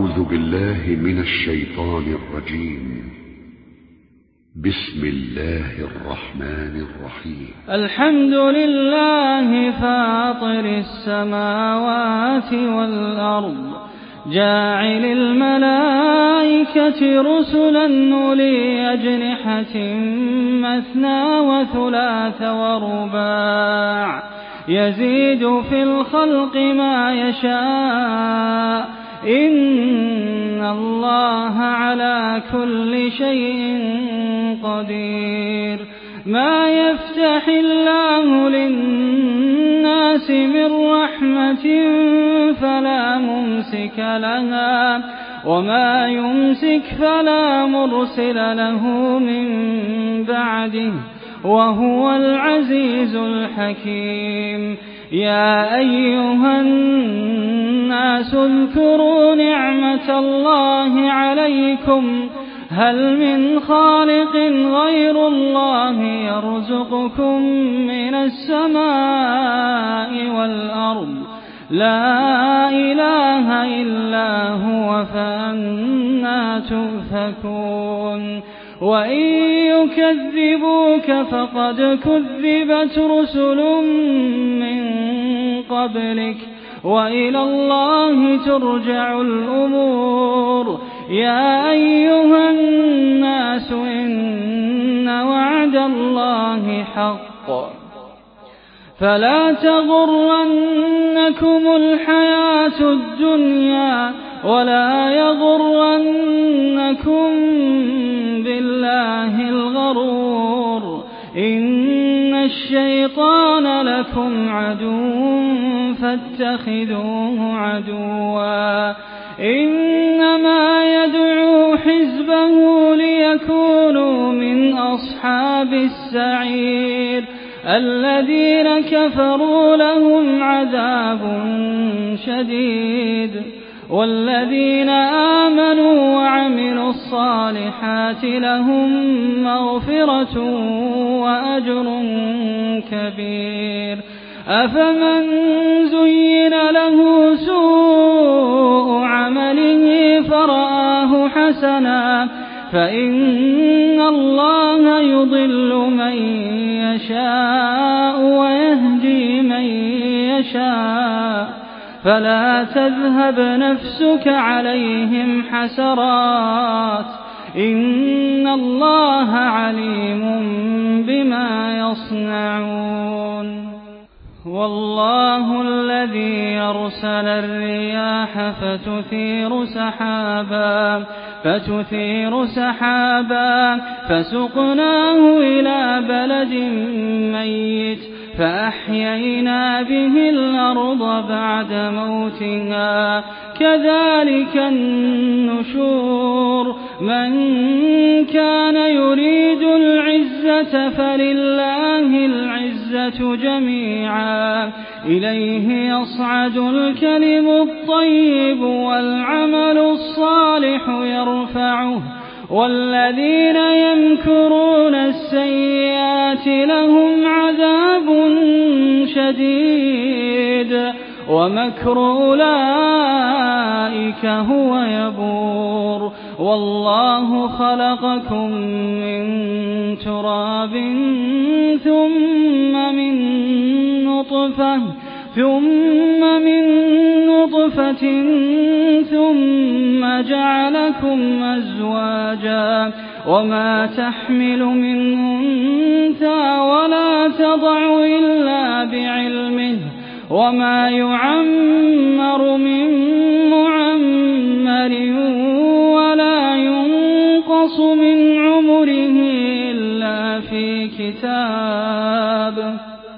أعوذ بالله من الشيطان الرجيم. بسم الله الرحمن الرحيم. الحمد لله فاطر السماوات والأرض جاعل الملائكة رسلا أولي أجنحة مثنى وثلاث ورباع يزيد في الخلق ما يشاء إن الله على كل شيء قدير. ما يفتح الله للناس من رحمة فلا ممسك لها وما يمسك فلا مرسل له من بعده وهو العزيز الحكيم. يا أيها الناس اذكروا نعمة الله عليكم هل من خالق غير الله يرزقكم من السماء والأرض لا إله إلا هو فأنى تؤفكون. وإن يكذبوك فقد كذبت رسل من قبلك وإلى الله ترجع الأمور. يا أيها الناس إن وعد الله حق فلا تغرنكم الحياة الدنيا ولا يغرنكم بالله الغرور. إن الشيطان لكم عدو فاتخذوه عدوا إنما يدعو حزبه ليكونوا من أصحاب السعير. الذين كفروا لهم عذاب شديد والذين آمنوا وعملوا الصالحات لهم مغفرة وأجر كبير. أفمن زين له سوء عمله فرآه حسنا فإن الله يضل من يشاء ويهدي من يشاء فلا تذهب نفسك عليهم حسرات إن الله عليم بما يصنعون. والله الذي أرسل الرياح فتثير سحابا فسقناه إلى بلد ميت فأحيينا به الأرض بعد موتها كذلك النشور. من كان يريد العزة فلله العزة جميعا إليه يصعد الكلم الطيب والعمل الصالح يرفعه والذين يمكرون السيئات لهم عذاب شديد ومكر أولئك هو يبور. والله خلقكم من تراب ثم من نطفة ثم جعلكم أزواجا وما تحمل من أنثى ولا تضع إلا بعلمه وما يعمر من معمر ولا ينقص من عمره إلا في كتاب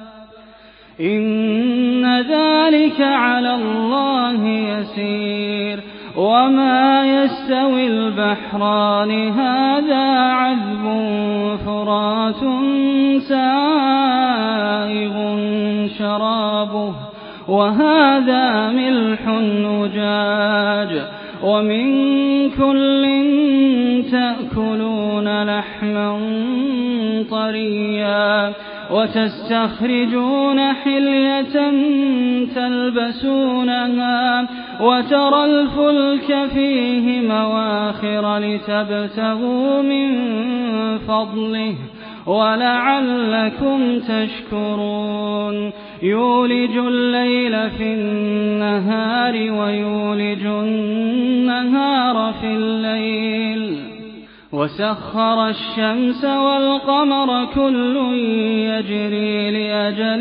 إن ذلك على الله يسير. وما يستوي البحران هذا عذب فرات سائغ شرابه وهذا ملح أجاج ومن كل تأكلون لحما طريا وتستخرجون حلية تلبسونها وترى الفلك فيه مواخر لتبتغوا من فضله ولعلكم تشكرون يولج الليل في النهار ويولج النهار في الليل وسخر الشمس والقمر كل يجري لأجل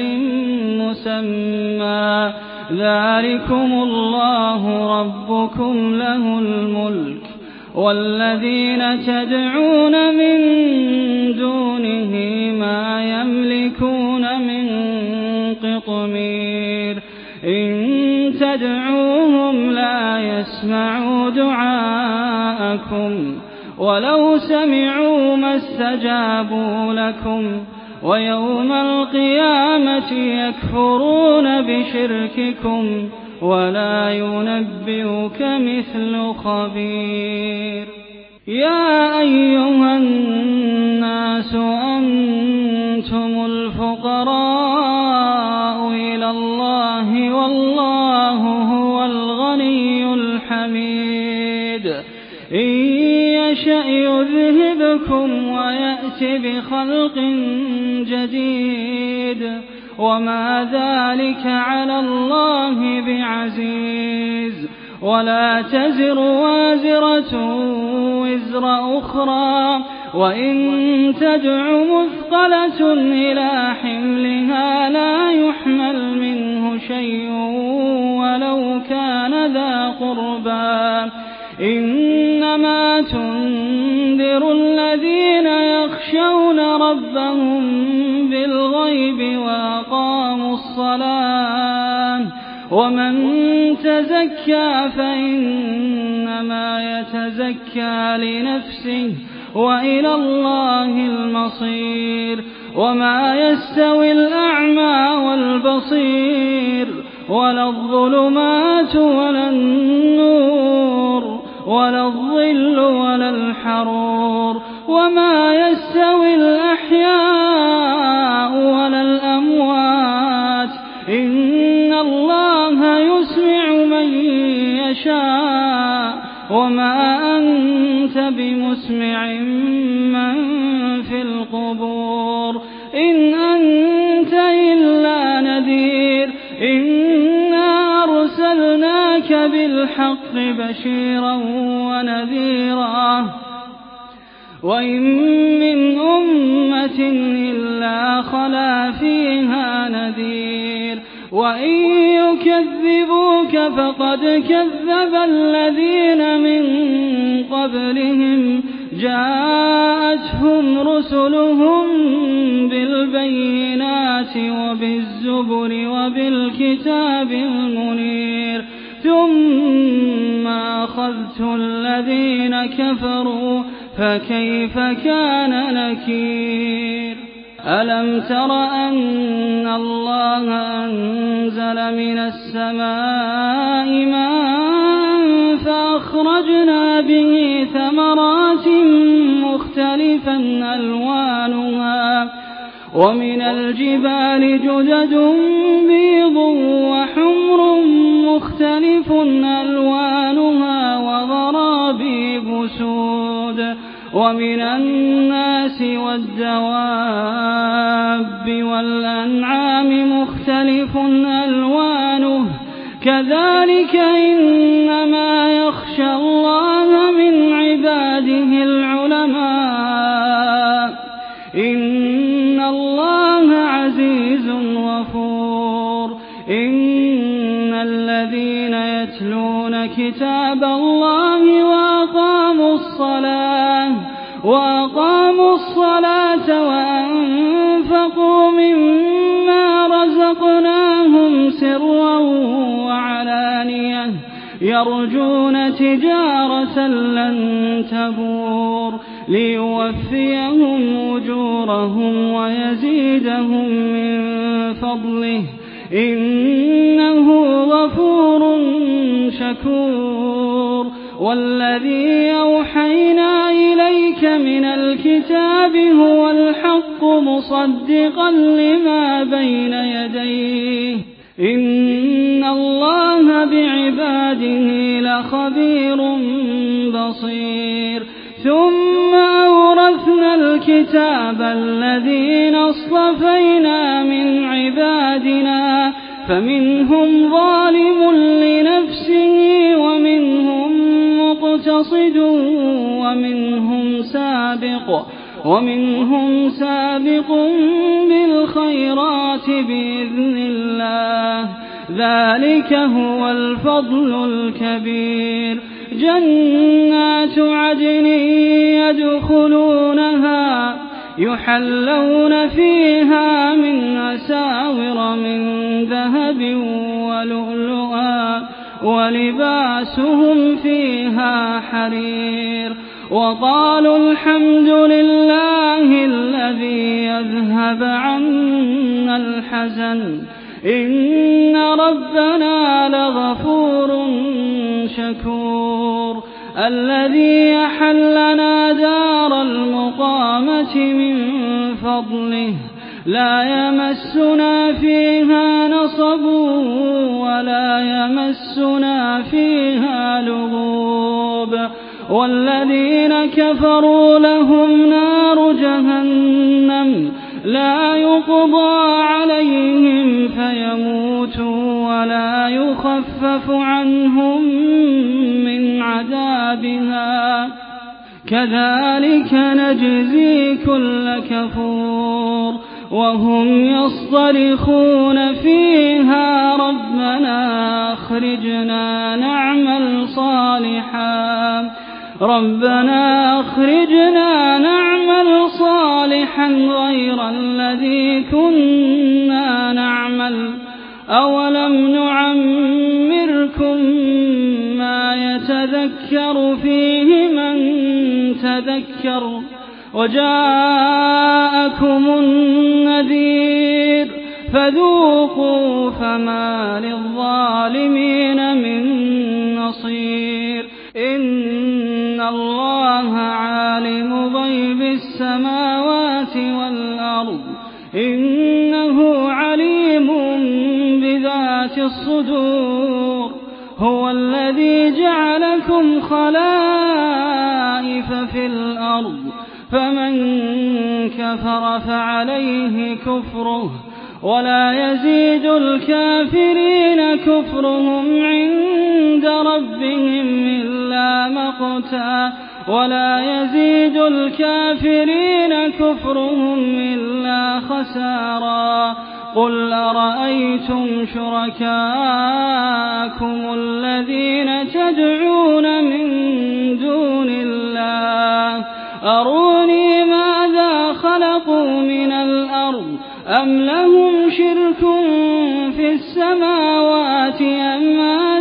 مسمى ذلكم الله ربكم له الملك والذين تدعون من دونه ما يملكون من قطمير إن تدعوهم لا يسمعوا دعاءكم ولو سمعوا ما استجابوا لكم ويوم القيامة يكفرون بشرككم ولا ينبئك مثل خبير يا أيها الناس أنتم الفقراء إلى الله والله هو الغني الحميد إن يشأ يذهبكم ويأت بخلق جديد وما ذلك على الله بعزيز ولا تزر وازرة وزر أخرى وإن تدع مثقلة إلى حملها لا يحمل منه شيء ولو كان ذا قربى إنما تنذر الذين يخشون ربهم بالغيب وأقاموا الصلاة ومن تزكى فإنما يتزكى لنفسه وإلى الله المصير وما يستوي الأعمى والبصير ولا الظلمات ولا النور ولا الظل ولا الحرور وما يستوي الأحياء ولا الأموات إن الله يسمع من يشاء وما أنت بمسمع من في القبور إن أنت إلا نذير إنا أرسلناك بالحق بشيرا ونذيرا وإن من أمة إلا خلا فيها نذير وإن يكذبوك فقد كذب الذين من قبلهم جاءتهم رسلهم بالبينات وبالزبر وبالكتاب المنير ثم أخذت الذين كفروا فكيف كان نكير ألم تر أن الله أنزل من السماء ماء فأخرجنا به ثمرات مختلفا ألوانها ومن الجبال جدد بيض وحمر مختلف ألوانها وغرابيب سود ومن الناس والدواب والأنعام مختلف ألوانه كذلك إنما يخشى الله من عباده العلماء إن الله عزيز غفور إن الذين يتلون كتاب الله وأقاموا الصلاة وأنفقوا مما رزقناهم سرا وعلانية يرجون تجارة لن تبور ليوفيهم أجورهم ويزيدهم من فضله إنه غفور شكور والذي أوحينا إليك من الكتاب هو الحق مصدقا لما بين يديه إن الله بعباده لخبير بصير ثم أورثنا الكتاب الذين اصطفينا من عبادنا فمنهم ظالم لنفسه ومنهم مقتصد ومنهم سابق بالخيرات بإذن الله ذلك هو الفضل الكبير جنات عدن يدخلونها يحلون فيها من أساور من ذهب ولؤلؤا ولباسهم فيها حرير وقالوا الحمد لله الذي يذهب عنا الحزن إن ربنا لغفور شكور الذي أحلنا دار المقامة من فضله لا يمسنا فيها نصب ولا يمسنا فيها لغوب والذين كفروا لهم نار جهنم لا يقضى عليهم فيموتوا ولا يخفف عنهم من عذابها كذلك نجزي كل كفور وهم يصطرخون فيها ربنا أخرجنا نعمل صالحا غير الذي كنا نعمل أولم نعمركم ما يتذكر فيه من تذكر وجاءكم النذير فذوقوا فما للظالمين من نصير إن الله عالم غيب السماوات والأرض إنه عليم بذات الصدور هو الذي جعلكم خلائف في الأرض فمن كفر فعليه كفره ولا يزيد الكافرين كفرهم عند ربهم إلا مقتا ولا يزيد الكافرين كفرهم إلا خسارا قل أرأيتم شركاءكم الذين تدعون من دون الله أروني ماذا خلقوا من الأرض أم لهم شرك في السماوات أم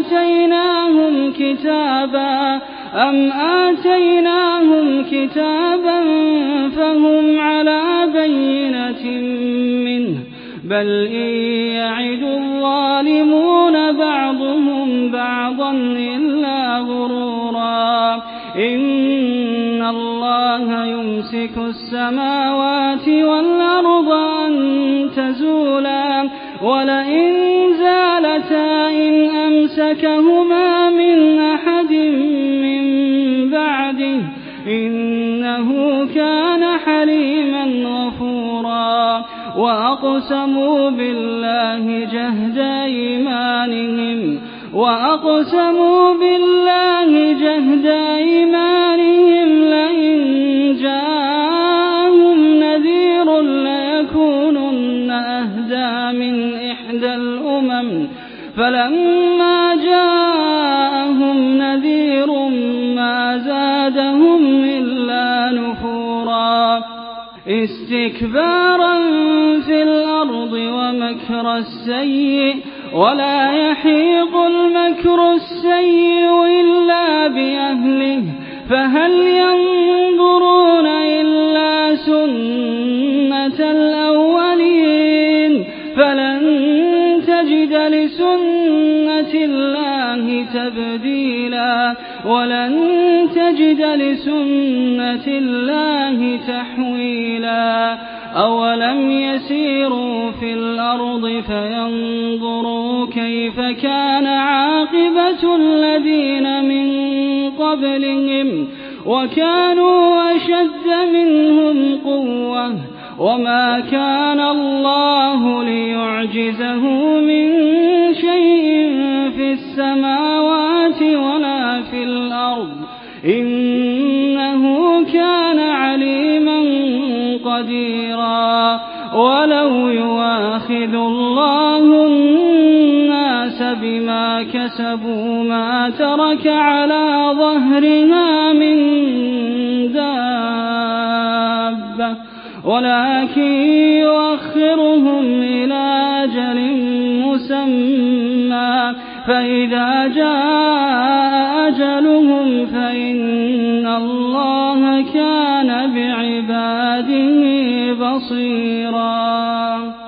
آتيناهم كتابا فهم على بينة منه بل إن يعد الظالمون بعضهم بعضا إلا غرورا إن الله يمسك السماوات والأرض أن تزولا ولئن زالتا إن أمسكهما من أحد من بعده إنه كان حليما غفورا وأقسموا بالله جهد أيمانهم لئن جاءهم نذير ليكونن أهدى من إحدى الأمم فلما جاءهم نذير ما زادهم إلا نفورا استكبارا في الأرض ومكر السيء ولا يحيق المكر السيء إلا بأهله فهل ينظرون إلا سنة الأولين فلن تجد لسنة الله تبديلا ولن تجد لسنة الله تحويلا أولم يسيروا في الأرض فينظروا كيف كان عاقبة الذين من قبلهم وكانوا أشد منهم قوة وما كان الله ليعجزه من شيء في السماوات ولا في الأرض إنه كان عليما قديرا ولو يؤاخذ الله الناس بما كسبوا ما ترك على ظهرها من دابة ولكن يؤخرهم إلى أجل مسمى فإذا جاء أجلهم فإن الله كان بعباده بصيرا.